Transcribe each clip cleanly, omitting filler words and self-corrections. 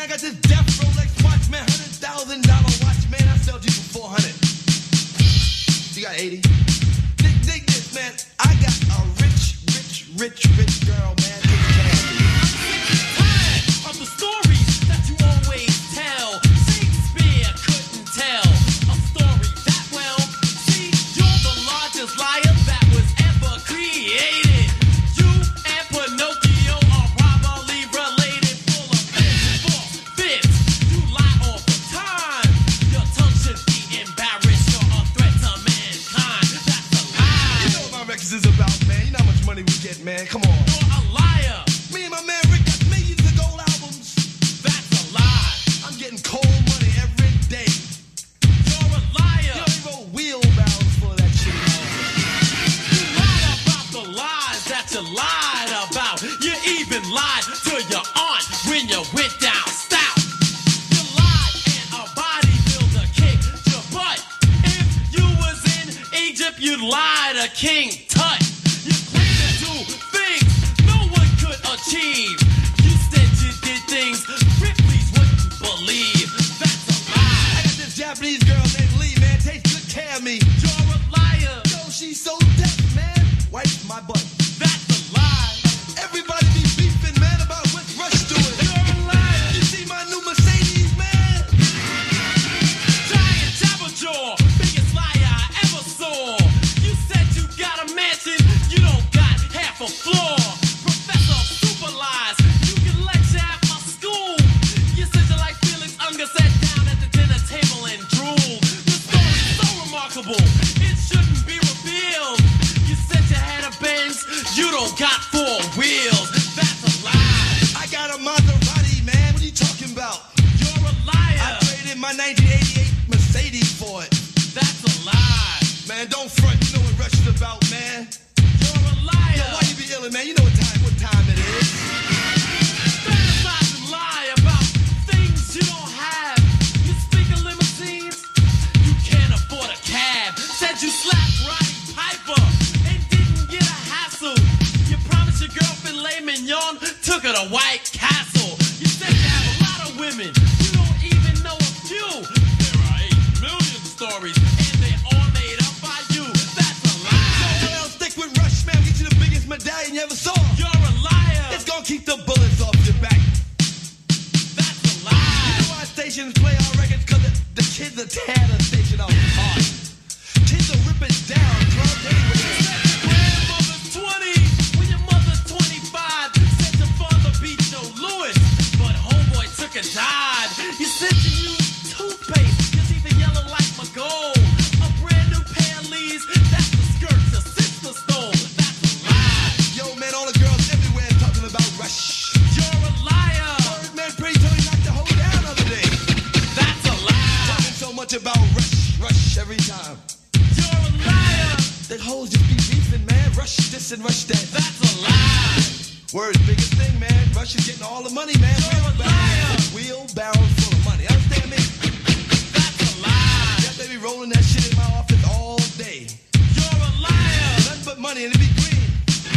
I got this death Rolex watch, man, $100,000 watch, man. I sold you for 400. You got 80. Dig this, man. I got a rich girl, man. Taking care of me. Tired of the stories that you always tell. Shakespeare couldn't tell a story that well. See, you're the largest liar that was ever created. You and Pinocchio are probably related, full of false fibs. You lie all the time. Your tongue should be embarrassed. You're a threat to mankind. That's a lie. You know what my records is about, man. You know how much money we get, man. Come on. You're a liar. Me and my man Rick got millions of gold albums. That's a lie. I'm getting cold money every day. You're a liar. You know, he wrote wheelbarrows full of that shit. You lied about the lies that you lied about. You even lied to your aunt when you went down south. You lied and a bodybuilder kicked your butt. If you was in Egypt, you'd lie to King Tut. You claimed to do things no one could achieve. You said you did things Ripley's wouldn't believe. That's a I lie. got this Japanese girl named Lee, man. Takes good care of me. You're a liar. Yo, she's so deaf, man. Wipe my butt. That's a lie. Everybody be beefing, man, about what Rush doing. You're a liar. You see my new Mercedes, man? Giant Jabberjaw, biggest liar I ever saw. You said you got a mansion, you don't got half a floor. Professor Super Lies, you can lecture at my school. You said you like Felix Unger, sat down at the dinner table and drooled. The story's so remarkable, it shouldn't be revealed. You said you had a Benz, you don't got 4 wheels. That's a lie. I got a Maserati, man. What are you talking about? You're a liar. I traded my 1988 Mercedes for it. That's a lie. Man, don't front. You know what Rush is about, man. You're a liar. Yo, why you be illin', man? You know what time it is. Fantasize and lie about things you don't have. You speak of limousines, you can't afford a cab. Said you slapped Roddy Piper and didn't get a hassle. You promised your girlfriend Le Mignon, took her to White Castle. You said you have a lot of women, you don't even know a few. There are 8 million stories and they all made up by you. That's a lie. Well, stick with Rush, man. Get you the biggest medallion you ever saw. You're a liar. It's gonna keep the bullets off your back. That's a lie. You know our stations play our records because the kids are tearing the station off hard. Kids will rip it down, club anyway. Grandmother's 20 when your mother's 25. Said your father beat Joe Louis, but homeboy took a dive. You said you used toothpaste, you're even yellow like my gold. A brand new pair of Lees, that's the skirt your sister stole. That's a lie. Yo, man, all the girls everywhere talking about Rush. You're a liar. Word, man, Pretty Tony knocked the whole down the other day. That's a lie. Talking so much about Rush every time. You're a liar. That hoes just be beefing, man. Rush this and Rush that. That's a lie. Word's biggest thing, man. Rush is getting all the money, man. You're a liar. Wheelbarrows full of money. Understand me? That's a lie. Yeah, they be rolling that shit in my office all day. You're a liar. Nothing but money and it be green.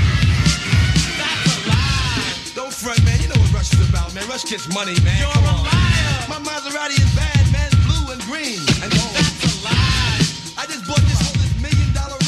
That's a lie. Don't front, man. You know what Rush is about, man. Rush gets money, man. You're Come a on. liar. My Maserati is bad, man. It's blue and green and gold. That's a lie. I just bought this $1 million